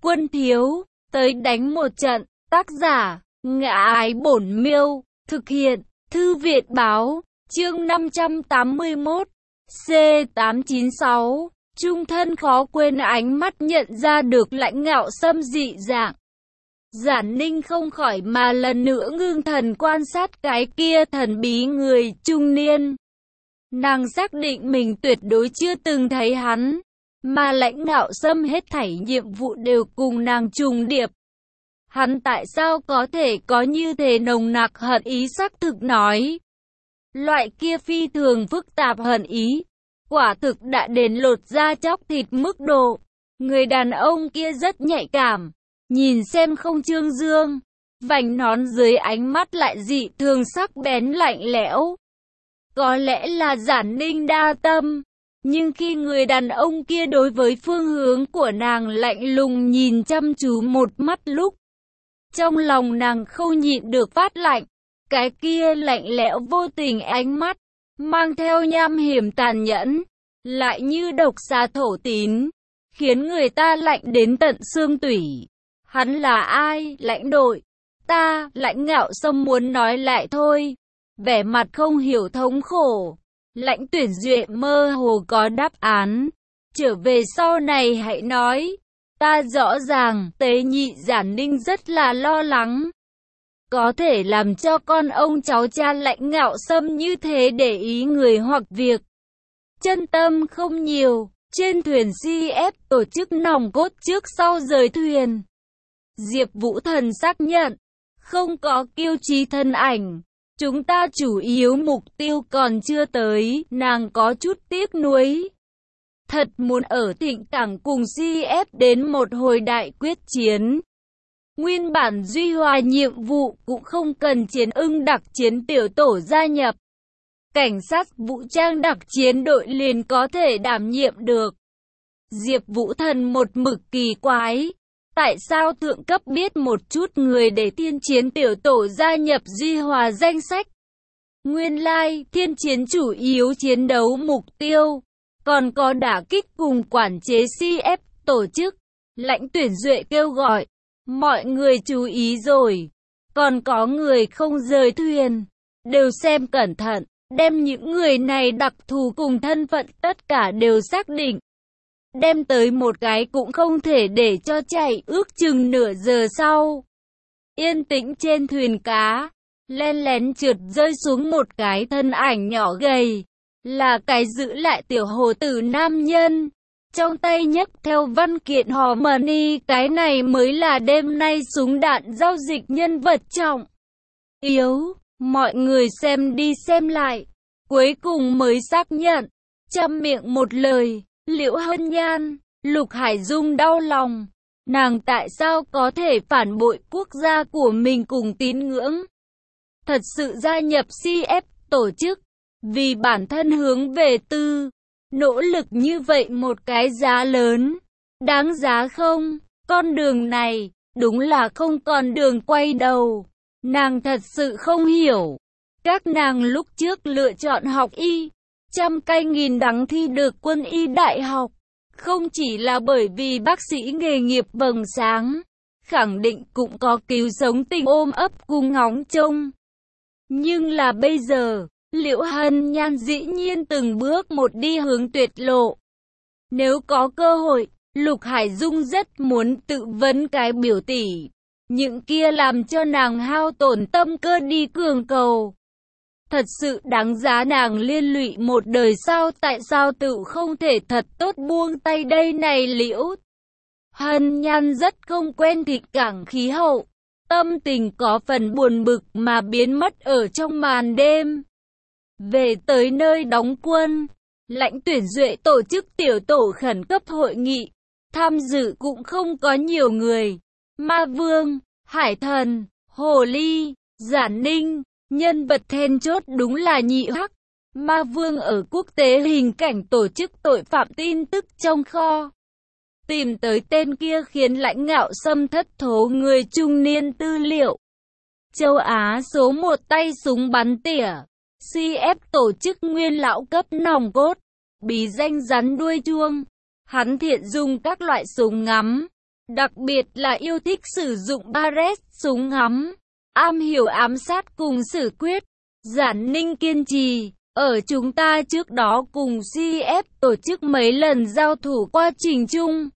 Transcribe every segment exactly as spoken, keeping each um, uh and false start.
Quân thiếu, tới đánh một trận. Tác giả, Ngã Ái Bổn Miêu. Thực hiện, Thư viện báo. Chương năm trăm tám mươi mốt. C tám chín sáu. Trung thân khó quên ánh mắt nhận ra được Lãnh Ngạo Sâm dị dạng. Giản Ninh không khỏi mà lần nữa ngưng thần quan sát cái kia thần bí người trung niên. Nàng xác định mình tuyệt đối chưa từng thấy hắn, mà Lãnh Ngạo Sâm hết thảy nhiệm vụ đều cùng nàng trùng điệp. Hắn tại sao có thể có như thế nồng nặc hận ý? Xác thực nói, loại kia phi thường phức tạp hận ý, quả thực đã đến lột da chóc thịt mức độ. Người đàn ông kia rất nhạy cảm, nhìn xem không trương dương, vành nón dưới ánh mắt lại dị thường sắc bén lạnh lẽo. Có lẽ là Giản Ninh đa tâm, nhưng khi người đàn ông kia đối với phương hướng của nàng lạnh lùng nhìn chăm chú một mắt lúc, trong lòng nàng không nhịn được phát lạnh. Cái kia lạnh lẽo vô tình ánh mắt, mang theo nham hiểm tàn nhẫn, lại như độc xà thổ tín, khiến người ta lạnh đến tận xương tủy. Hắn là ai? Lãnh đội. Ta, Lãnh Ngạo Sâm muốn nói lại thôi. Vẻ mặt không hiểu thống khổ. Lãnh Tuyển Duệ mơ hồ có đáp án. Trở về sau này hãy nói. Ta rõ ràng, Tế Nhị Giản Ninh rất là lo lắng. Có thể làm cho con ông cháu cha Lãnh Ngạo Sâm như thế để ý người hoặc việc. Chân tâm không nhiều. Trên thuyền xê ép tổ chức nòng cốt trước sau rời thuyền. Diệp Vũ Thần xác nhận, không có kiêu chí thân ảnh. Chúng ta chủ yếu mục tiêu còn chưa tới, nàng có chút tiếc nuối. Thật muốn ở Thịnh Cảng cùng xê ép đến một hồi đại quyết chiến. Nguyên bản Duy Hòa nhiệm vụ cũng không cần chiến ưng đặc chiến tiểu tổ gia nhập. Cảnh sát vũ trang đặc chiến đội liền có thể đảm nhiệm được. Diệp Vũ Thần một mực kỳ quái. Tại sao thượng cấp biết một chút người để thiên chiến tiểu tổ gia nhập Duy Hòa danh sách? Nguyên lai, thiên chiến chủ yếu chiến đấu mục tiêu, còn có đả kích cùng quản chế xê ép tổ chức. Lãnh Tuyển Duệ kêu gọi, mọi người chú ý rồi, còn có người không rời thuyền, đều xem cẩn thận, đem những người này đặc thù cùng thân phận tất cả đều xác định. Đem tới một cái cũng không thể để cho chạy. Ước chừng nửa giờ sau, yên tĩnh trên thuyền cá, len lén trượt rơi xuống một cái thân ảnh nhỏ gầy, là cái giữ lại tiểu hồ tử nam nhân, trong tay nhấc theo văn kiện hò money. Cái này mới là đêm nay súng đạn giao dịch nhân vật trọng yếu. Mọi người xem đi xem lại, cuối cùng mới xác nhận, chăm miệng một lời. Liễu Hân Nhan. Lục Hải Dung đau lòng, nàng tại sao có thể phản bội quốc gia của mình cùng tín ngưỡng, thật sự gia nhập xê ép tổ chức, vì bản thân hướng về tư, nỗ lực như vậy một cái giá lớn, đáng giá không? Con đường này, đúng là không còn đường quay đầu. Nàng thật sự không hiểu, các nàng lúc trước lựa chọn học y, trăm cay nghìn đắng thi được quân y đại học, không chỉ là bởi vì bác sĩ nghề nghiệp vầng sáng, khẳng định cũng có cứu sống tình ôm ấp cùng ngóng trông. Nhưng là bây giờ, Liễu Hân Nhan dĩ nhiên từng bước một đi hướng tuyệt lộ. Nếu có cơ hội, Lục Hải Dung rất muốn tự vấn cái biểu tỷ, những kia làm cho nàng hao tổn tâm cơ đi cường cầu. Thật sự đáng giá nàng liên lụy một đời sao? Tại sao tự không thể thật tốt buông tay đây này? Liễu Hân Nhan rất không quen Thịnh Cảng khí hậu, tâm tình có phần buồn bực mà biến mất ở trong màn đêm. Về tới nơi đóng quân, Lãnh Tuyển Duệ tổ chức tiểu tổ khẩn cấp hội nghị, tham dự cũng không có nhiều người. Ma Vương, Hải Thần, Hồ Ly, Giản Ninh. Nhân vật then chốt đúng là Nhị Hắc. Ma Vương ở quốc tế hình cảnh tổ chức tội phạm tin tức trong kho, tìm tới tên kia khiến Lãnh Ngạo Sâm thất thố người trung niên tư liệu. Châu Á số một tay súng bắn tỉa, xê ép tổ chức nguyên lão cấp nòng cốt, bí danh rắn đuôi chuông. Hắn thiện dùng các loại súng ngắm, Đặc biệt là yêu thích sử dụng Barrett súng ngắm, am hiểu ám sát cùng xử quyết. Giản Ninh kiên trì, ở chúng ta trước đó cùng xê ép tổ chức mấy lần giao thủ qua trình chung.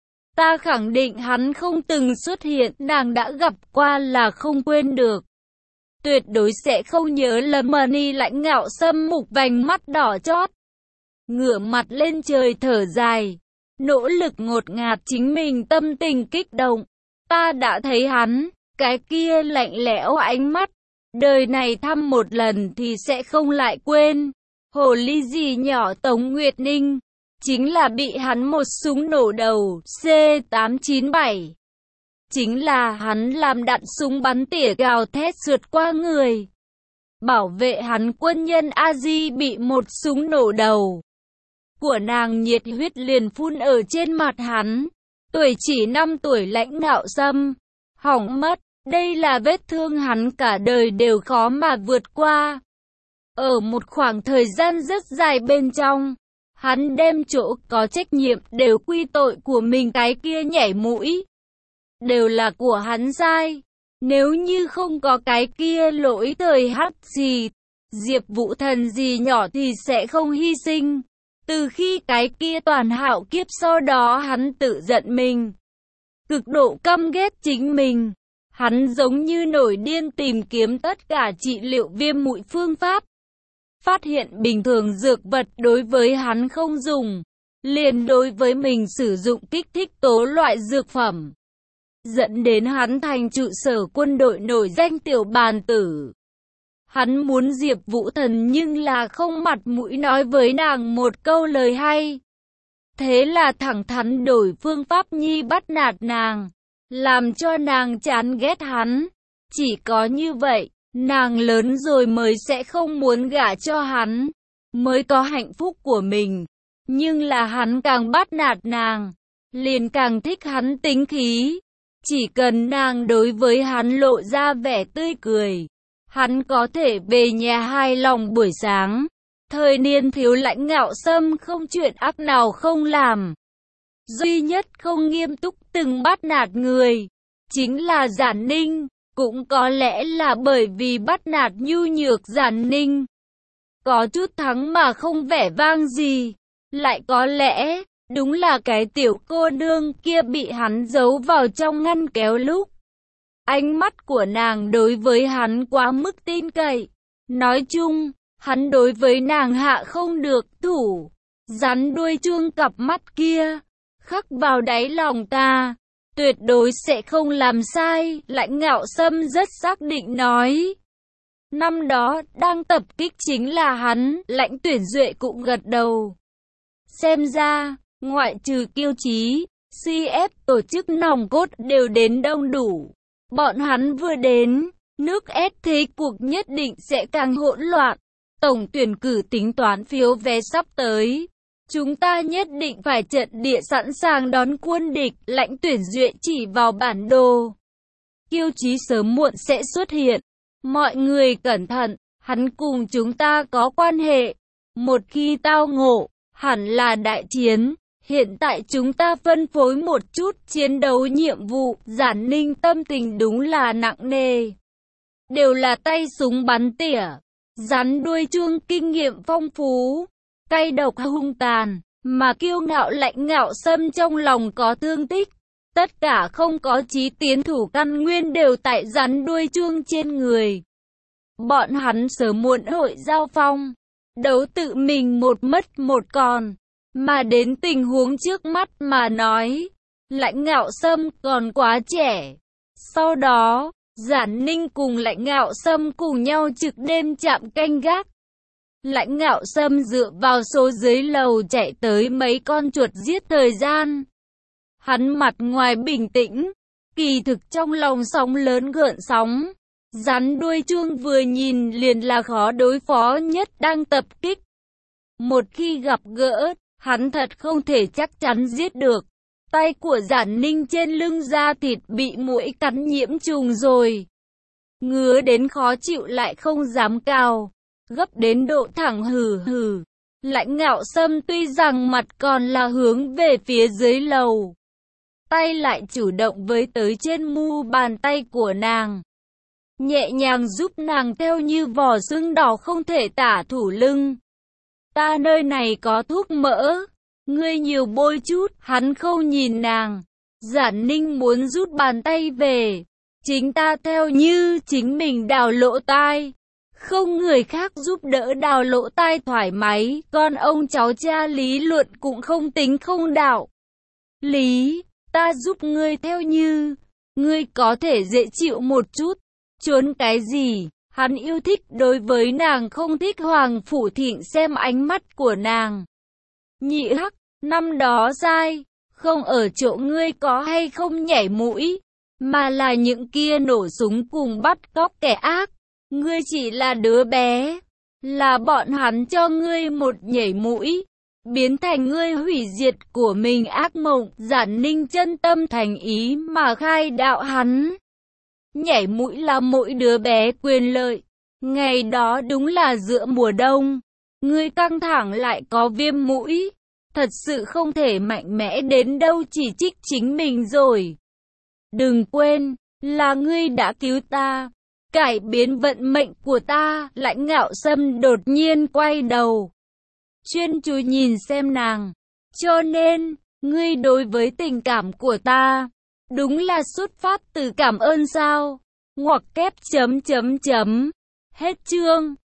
Ta khẳng định hắn không từng xuất hiện, nàng đã gặp qua là không quên được. Tuyệt đối sẽ không nhớ lầm. Money lãnh ngạo sâm mục vành mắt đỏ chót, ngửa mặt lên trời thở dài, nỗ lực ngột ngạt chính mình tâm tình kích động. Ta đã thấy hắn, cái kia lạnh lẽo ánh mắt, đời này thăm một lần thì sẽ không lại quên. Hồ ly gì nhỏ Tống Nguyệt Ninh, chính là bị hắn một súng nổ đầu, C tám chín bảy. Chính là hắn làm đạn súng bắn tỉa gào thét sượt qua người. Bảo vệ hắn quân nhân a di bị một súng nổ đầu của nàng nhiệt huyết liền phun ở trên mặt hắn. Tuổi chỉ năm tuổi lãnh ngạo sâm, hỏng mất, đây là vết thương hắn cả đời đều khó mà vượt qua. Ở một khoảng thời gian rất dài bên trong, hắn đem chỗ có trách nhiệm đều quy tội của mình, cái kia nhảy mũi đều là của hắn sai. Nếu như không có cái kia lỗi thời hắc gì, Diệp Vũ Thần gì nhỏ thì sẽ không hy sinh. Từ khi cái kia toàn hạo kiếp sau đó hắn tự giận mình, cực độ căm ghét chính mình. Hắn giống như nổi điên tìm kiếm tất cả trị liệu viêm mũi phương pháp. Phát hiện bình thường dược vật đối với hắn không dùng, liền đối với mình sử dụng kích thích tố loại dược phẩm, dẫn đến hắn thành trụ sở quân đội nổi danh tiểu bàn tử. Hắn muốn Diệp Vũ Thần nhưng là không mặt mũi nói với nàng một câu lời hay. Thế là thẳng thắn đổi phương pháp nhi bắt nạt nàng, làm cho nàng chán ghét hắn. Chỉ có như vậy, nàng lớn rồi mới sẽ không muốn gả cho hắn, mới có hạnh phúc của mình. Nhưng là hắn càng bắt nạt nàng, liền càng thích hắn tính khí. Chỉ cần nàng đối với hắn lộ ra vẻ tươi cười, hắn có thể về nhà hài lòng buổi sáng. Thời niên thiếu lãnh ngạo sâm không chuyện ác nào không làm. Duy nhất không nghiêm túc từng bắt nạt người, chính là Giản Ninh. Cũng có lẽ là bởi vì bắt nạt nhu nhược Giản Ninh có chút thắng mà không vẻ vang gì. Lại có lẽ, đúng là cái tiểu cô nương kia bị hắn giấu vào trong ngăn kéo lúc. Ánh mắt của nàng đối với hắn quá mức tin cậy. Nói chung, hắn đối với nàng hạ không được thủ. Rắn đuôi chuông cặp mắt kia, khắc vào đáy lòng ta, tuyệt đối sẽ không làm sai. Lãnh ngạo sâm rất xác định nói. Năm đó, đang tập kích chính là hắn. Lãnh tuyển duệ cũng gật đầu. Xem ra, ngoại trừ Kiêu Chí, xê ép tổ chức nòng cốt đều đến đông đủ. Bọn hắn vừa đến, nước ép thế cuộc nhất định sẽ càng hỗn loạn. Tổng tuyển cử tính toán phiếu vé sắp tới. Chúng ta nhất định phải trận địa sẵn sàng đón quân địch. Lãnh tuyển duệ chỉ vào bản đồ. Kiêu Chí sớm muộn sẽ xuất hiện. Mọi người cẩn thận, hắn cùng chúng ta có quan hệ. Một khi tao ngộ, hẳn là đại chiến. Hiện tại chúng ta phân phối một chút chiến đấu nhiệm vụ. Giản Ninh tâm tình đúng là nặng nề. Đều là tay súng bắn tỉa, rắn đuôi chuông kinh nghiệm phong phú, cay độc hung tàn, mà kiêu ngạo lãnh ngạo sâm trong lòng có thương tích. Tất cả không có chí tiến thủ căn nguyên đều tại rắn đuôi chuông trên người. Bọn hắn sớm muộn hội giao phong, đấu tự mình một mất một còn. Mà đến tình huống trước mắt mà nói, lãnh ngạo sâm còn quá trẻ. Sau đó, Giản Ninh cùng lãnh ngạo sâm cùng nhau trực đêm chạm canh gác. Lãnh ngạo sâm dựa vào số dưới lầu chạy tới mấy con chuột giết thời gian. Hắn mặt ngoài bình tĩnh, kỳ thực trong lòng sóng lớn gợn sóng. Rắn đuôi chuông vừa nhìn liền là khó đối phó nhất đang tập kích. Một khi gặp gỡ, hắn thật không thể chắc chắn giết được. Tay của Giản Ninh trên lưng da thịt bị muỗi cắn nhiễm trùng rồi. Ngứa đến khó chịu lại không dám cào, gấp đến độ thẳng hừ hừ. Lãnh ngạo sâm tuy rằng mặt còn là hướng về phía dưới lầu, tay lại chủ động với tới trên mu bàn tay của nàng. Nhẹ nhàng giúp nàng theo như vỏ sưng đỏ không thể tả thủ lưng. Ta nơi này có thuốc mỡ, ngươi nhiều bôi chút. Hắn không nhìn nàng. Giản Ninh muốn rút bàn tay về. Chính ta theo như chính mình đào lỗ tai. Không người khác giúp đỡ đào lỗ tai thoải mái. Con ông cháu cha lý luận cũng không tính không đạo lý. Ta giúp ngươi theo như. Ngươi có thể dễ chịu một chút. Trốn cái gì? Hắn yêu thích đối với nàng, không thích Hoàng Phủ Thịnh xem ánh mắt của nàng. Nhị hắc, năm đó sai, không ở chỗ ngươi có hay không nhảy mũi, mà là những kia nổ súng cùng bắt cóc kẻ ác. Ngươi chỉ là đứa bé, là bọn hắn cho ngươi một nhảy mũi, biến thành ngươi hủy diệt của mình ác mộng. Giản Ninh chân tâm thành ý mà khai đạo hắn. Nhảy mũi là mỗi đứa bé quyền lợi. Ngày đó đúng là giữa mùa đông. Ngươi căng thẳng lại có viêm mũi. Thật sự không thể mạnh mẽ đến đâu, chỉ trích chính mình rồi. Đừng quên, là ngươi đã cứu ta, cải biến vận mệnh của ta. Lãnh Ngạo Sâm đột nhiên quay đầu, chuyên chú nhìn xem nàng. Cho nên, ngươi đối với tình cảm của ta, đúng là xuất phát từ cảm ơn sao? Ngoặc kép chấm chấm chấm. Hết chương.